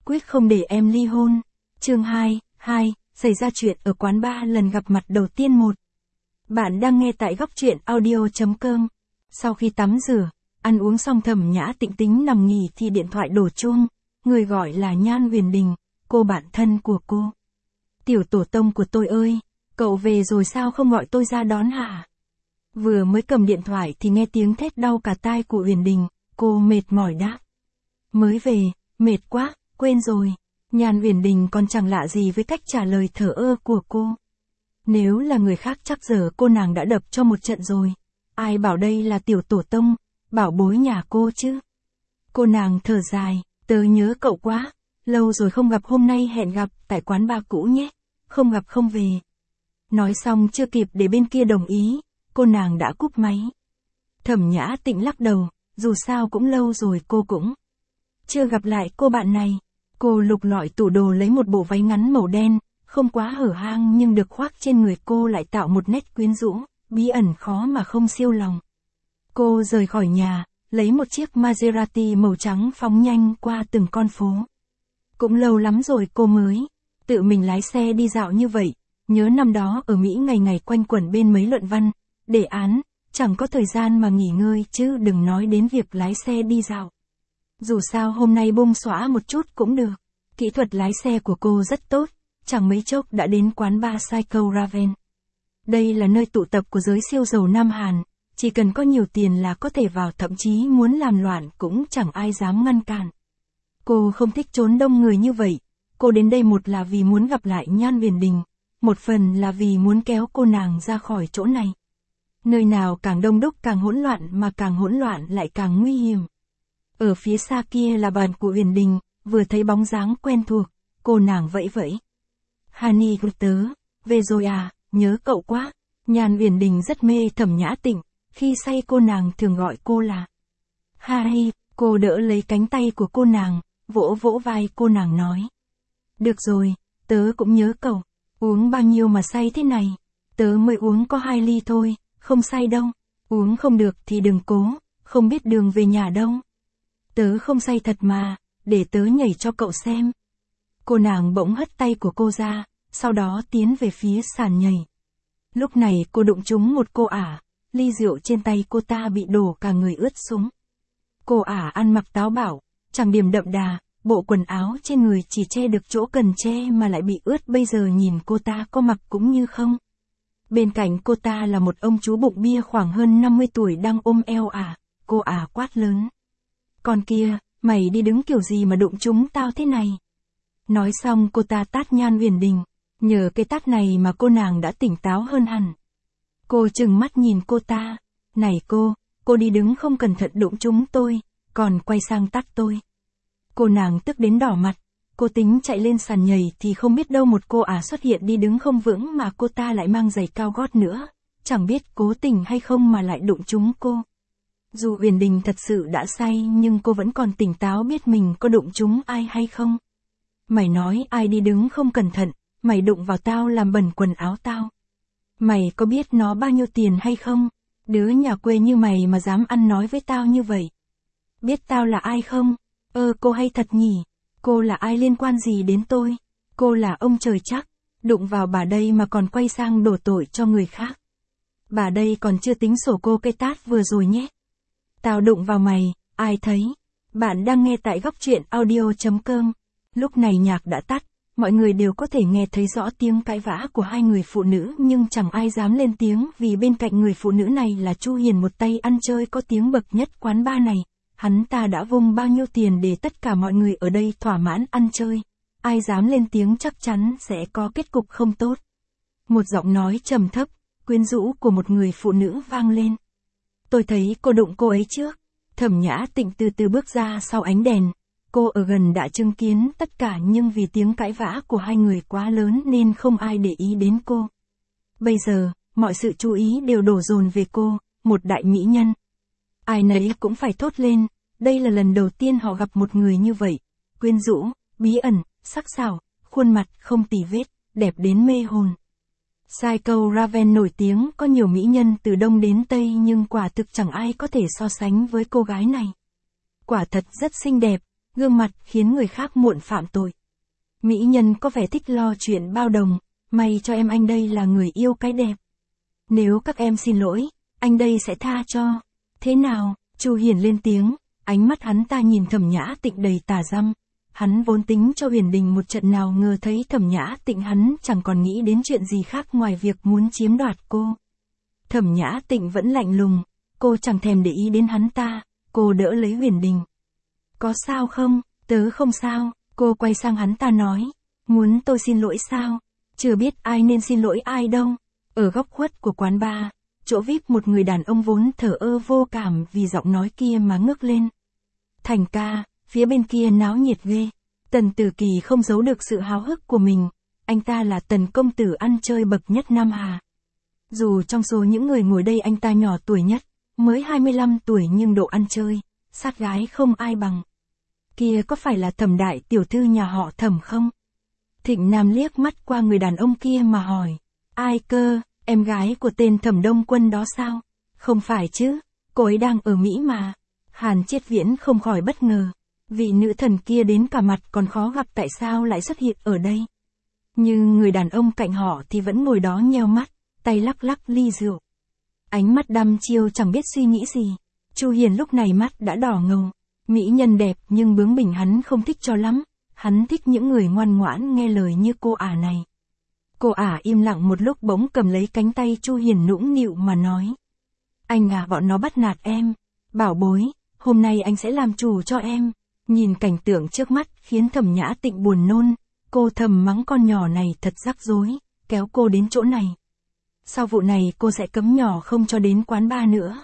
quyết không để em ly hôn. Chương 2, xảy ra chuyện ở quán bar lần gặp mặt đầu tiên 1. Bạn đang nghe tại góc truyện audio.com. Sau khi tắm rửa, ăn uống xong Thẩm Nhã Tịnh tính nằm nghỉ thì điện thoại đổ chuông, người gọi là Nhan Huyền Đình, cô bạn thân của cô. Tiểu tổ tông của tôi ơi, cậu về rồi sao không gọi tôi ra đón hả? Vừa mới cầm điện thoại thì nghe tiếng thét đau cả tai của Huyền Đình, cô mệt mỏi đáp. Mới về, mệt quá, quên rồi. Nhan Huyền Đình còn chẳng lạ gì với cách trả lời thờ ơ của cô. Nếu là người khác chắc giờ cô nàng đã đập cho một trận rồi. Ai bảo đây là tiểu tổ tông, bảo bối nhà cô chứ. Cô nàng thở dài, tớ nhớ cậu quá, lâu rồi không gặp, hôm nay hẹn gặp tại quán bar cũ nhé, không gặp không về. Nói xong chưa kịp để bên kia đồng ý, cô nàng đã cúp máy. Thẩm Nhã Tịnh lắc đầu, dù sao cũng lâu rồi cô cũng chưa gặp lại cô bạn này. Cô lục lọi tủ đồ lấy một bộ váy ngắn màu đen, không quá hở hang nhưng được khoác trên người cô lại tạo một nét quyến rũ, bí ẩn khó mà không siêu lòng. Cô rời khỏi nhà, lấy một chiếc Maserati màu trắng phóng nhanh qua từng con phố. Cũng lâu lắm rồi cô mới tự mình lái xe đi dạo như vậy, nhớ năm đó ở Mỹ ngày ngày quanh quẩn bên mấy luận văn, đề án, chẳng có thời gian mà nghỉ ngơi chứ đừng nói đến việc lái xe đi dạo. Dù sao hôm nay bung xõa một chút cũng được. Kỹ thuật lái xe của cô rất tốt, chẳng mấy chốc đã đến quán bar Psycho Raven. Đây là nơi tụ tập của giới siêu giàu Nam Hàn, chỉ cần có nhiều tiền là có thể vào, thậm chí muốn làm loạn cũng chẳng ai dám ngăn cản. Cô không thích trốn đông người như vậy, cô đến đây một là vì muốn gặp lại Nhan Huyền Đình, một phần là vì muốn kéo cô nàng ra khỏi chỗ này. Nơi nào càng đông đúc càng hỗn loạn mà càng hỗn loạn lại càng nguy hiểm. Ở phía xa kia là bàn của Huyền Đình, vừa thấy bóng dáng quen thuộc, cô nàng vẫy vẫy. Hani của tớ, về rồi à, nhớ cậu quá. Nhan Huyền Đình rất mê Thẩm Nhã Tịnh, khi say cô nàng thường gọi cô là Hari, cô đỡ lấy cánh tay của cô nàng, vỗ vỗ vai cô nàng nói. Được rồi, tớ cũng nhớ cậu, uống bao nhiêu mà say thế này, tớ mới uống có 2 ly thôi, không say đâu, uống không được thì đừng cố, không biết đường về nhà đâu. Tớ không say thật mà, để tớ nhảy cho cậu xem. Cô nàng bỗng hất tay của cô ra, sau đó tiến về phía sàn nhảy. Lúc này cô đụng trúng một cô ả, ly rượu trên tay cô ta bị đổ cả người ướt sũng. Cô ả ăn mặc táo bạo, chẳng điểm đậm đà, bộ quần áo trên người chỉ che được chỗ cần che mà lại bị ướt, bây giờ nhìn cô ta có mặc cũng như không. Bên cạnh cô ta là một ông chú bụng bia khoảng hơn 50 tuổi đang ôm eo ả, cô ả quát lớn. Con kia, mày đi đứng kiểu gì mà đụng chúng tao thế này? Nói xong cô ta tát Nhan Huyền Đình, nhờ cái tát này mà cô nàng đã tỉnh táo hơn hẳn. Cô trừng mắt nhìn cô ta, này cô đi đứng không cẩn thận đụng chúng tôi, còn quay sang tát tôi. Cô nàng tức đến đỏ mặt, cô tính chạy lên sàn nhảy thì không biết đâu một cô ả xuất hiện đi đứng không vững mà cô ta lại mang giày cao gót nữa, chẳng biết cố tình hay không mà lại đụng chúng cô. Dù Huyền Đình thật sự đã say nhưng cô vẫn còn tỉnh táo, biết mình có đụng chúng ai hay không. Mày nói ai đi đứng không cẩn thận, mày đụng vào tao làm bẩn quần áo tao. Mày có biết nó bao nhiêu tiền hay không? Đứa nhà quê như mày mà dám ăn nói với tao như vậy. Biết tao là ai không? Cô hay thật nhỉ, cô là ai liên quan gì đến tôi? Cô là ông trời chắc, đụng vào bà đây mà còn quay sang đổ tội cho người khác. Bà đây còn chưa tính sổ cô cái tát vừa rồi nhé. Tao đụng vào mày, ai thấy? Bạn đang nghe tại góc truyện audio.com. Lúc này nhạc đã tắt, mọi người đều có thể nghe thấy rõ tiếng cãi vã của hai người phụ nữ nhưng chẳng ai dám lên tiếng vì bên cạnh người phụ nữ này là Chu Hiền, một tay ăn chơi có tiếng bậc nhất quán bar này. Hắn ta đã vung bao nhiêu tiền để tất cả mọi người ở đây thỏa mãn ăn chơi. Ai dám lên tiếng chắc chắn sẽ có kết cục không tốt. Một giọng nói trầm thấp, quyến rũ của một người phụ nữ vang lên. Tôi thấy cô đụng cô ấy trước. Thẩm Nhã Tịnh từ từ bước ra sau ánh đèn. Cô ở gần đã chứng kiến tất cả nhưng vì tiếng cãi vã của hai người quá lớn nên không ai để ý đến cô. Bây giờ, mọi sự chú ý đều đổ dồn về cô, một đại mỹ nhân. Ai nấy cũng phải thốt lên, đây là lần đầu tiên họ gặp một người như vậy. Quyến rũ, bí ẩn, sắc sảo, khuôn mặt không tì vết, đẹp đến mê hồn. Psycho Raven nổi tiếng có nhiều mỹ nhân từ Đông đến Tây nhưng quả thực chẳng ai có thể so sánh với cô gái này. Quả thật rất xinh đẹp, gương mặt khiến người khác muộn phạm tội. Mỹ nhân có vẻ thích lo chuyện bao đồng, may cho em anh đây là người yêu cái đẹp. Nếu các em xin lỗi, anh đây sẽ tha cho. Thế nào? Chu Hiền lên tiếng, ánh mắt hắn ta nhìn Thẩm Nhã Tịnh đầy tà dâm. Hắn vốn tính cho Huyền Đình một trận, nào ngờ thấy Thẩm Nhã Tịnh hắn chẳng còn nghĩ đến chuyện gì khác ngoài việc muốn chiếm đoạt cô. Thẩm Nhã Tịnh vẫn lạnh lùng, cô chẳng thèm để ý đến hắn ta, cô đỡ lấy Huyền Đình. Có sao không? Tớ không sao, cô quay sang hắn ta nói. Muốn tôi xin lỗi sao? Chưa biết ai nên xin lỗi ai đâu. Ở góc khuất của quán bar, chỗ VIP, một người đàn ông vốn thờ ơ vô cảm vì giọng nói kia mà ngước lên. Thành ca, phía bên kia náo nhiệt ghê. Tần Tử Kỳ không giấu được sự háo hức của mình, anh ta là Tần công tử ăn chơi bậc nhất Nam Hà. Dù trong số những người ngồi đây anh ta nhỏ tuổi nhất, mới 25 tuổi nhưng độ ăn chơi, sát gái không ai bằng. Kia có phải là Thẩm đại tiểu thư nhà họ Thẩm không? Thịnh Nam liếc mắt qua người đàn ông kia mà hỏi. Ai cơ, em gái của tên Thẩm Đông Quân đó sao? Không phải chứ, cô ấy đang ở Mỹ mà. Hàn Triết Viễn không khỏi bất ngờ. Vị nữ thần kia đến cả mặt còn khó gặp, tại sao lại xuất hiện ở đây? Nhưng người đàn ông cạnh họ thì vẫn ngồi đó nheo mắt, tay lắc lắc ly rượu. Ánh mắt đăm chiêu chẳng biết suy nghĩ gì. Chu Hiền lúc này mắt đã đỏ ngầu. Mỹ nhân đẹp nhưng bướng bỉnh hắn không thích cho lắm. Hắn thích những người ngoan ngoãn nghe lời như cô ả này. Cô ả im lặng một lúc bỗng cầm lấy cánh tay Chu Hiền nũng nịu mà nói. Anh à, bọn nó bắt nạt em. Bảo bối, hôm nay anh sẽ làm chủ cho em. Nhìn cảnh tượng trước mắt khiến Thẩm Nhã Tịnh buồn nôn. Cô thầm mắng con nhỏ này thật rắc rối, kéo cô đến chỗ này. Sau vụ này cô sẽ cấm nhỏ không cho đến quán bar nữa.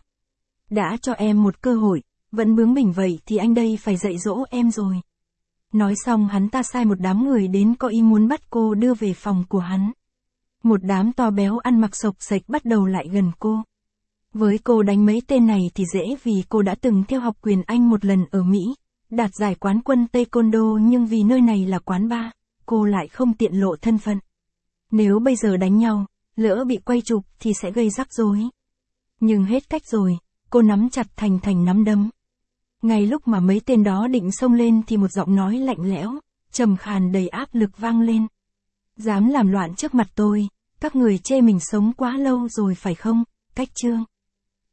Đã cho em một cơ hội, vẫn bướng bỉnh vậy thì anh đây phải dạy dỗ em rồi. Nói xong hắn ta sai một đám người đến có ý muốn bắt cô đưa về phòng của hắn. Một đám to béo ăn mặc xộc xệch bắt đầu lại gần cô. Với cô đánh mấy tên này thì dễ vì cô đã từng theo học quyền Anh một lần ở Mỹ, đạt giải quán quân Taekwondo, nhưng vì nơi này là quán bar, cô lại không tiện lộ thân phận. Nếu bây giờ đánh nhau, lỡ bị quay chụp thì sẽ gây rắc rối. Nhưng hết cách rồi, cô nắm chặt thành nắm đấm. Ngay lúc mà mấy tên đó định xông lên thì một giọng nói lạnh lẽo, trầm khàn đầy áp lực vang lên. Dám làm loạn trước mặt tôi, các người chê mình sống quá lâu rồi phải không? Cách chương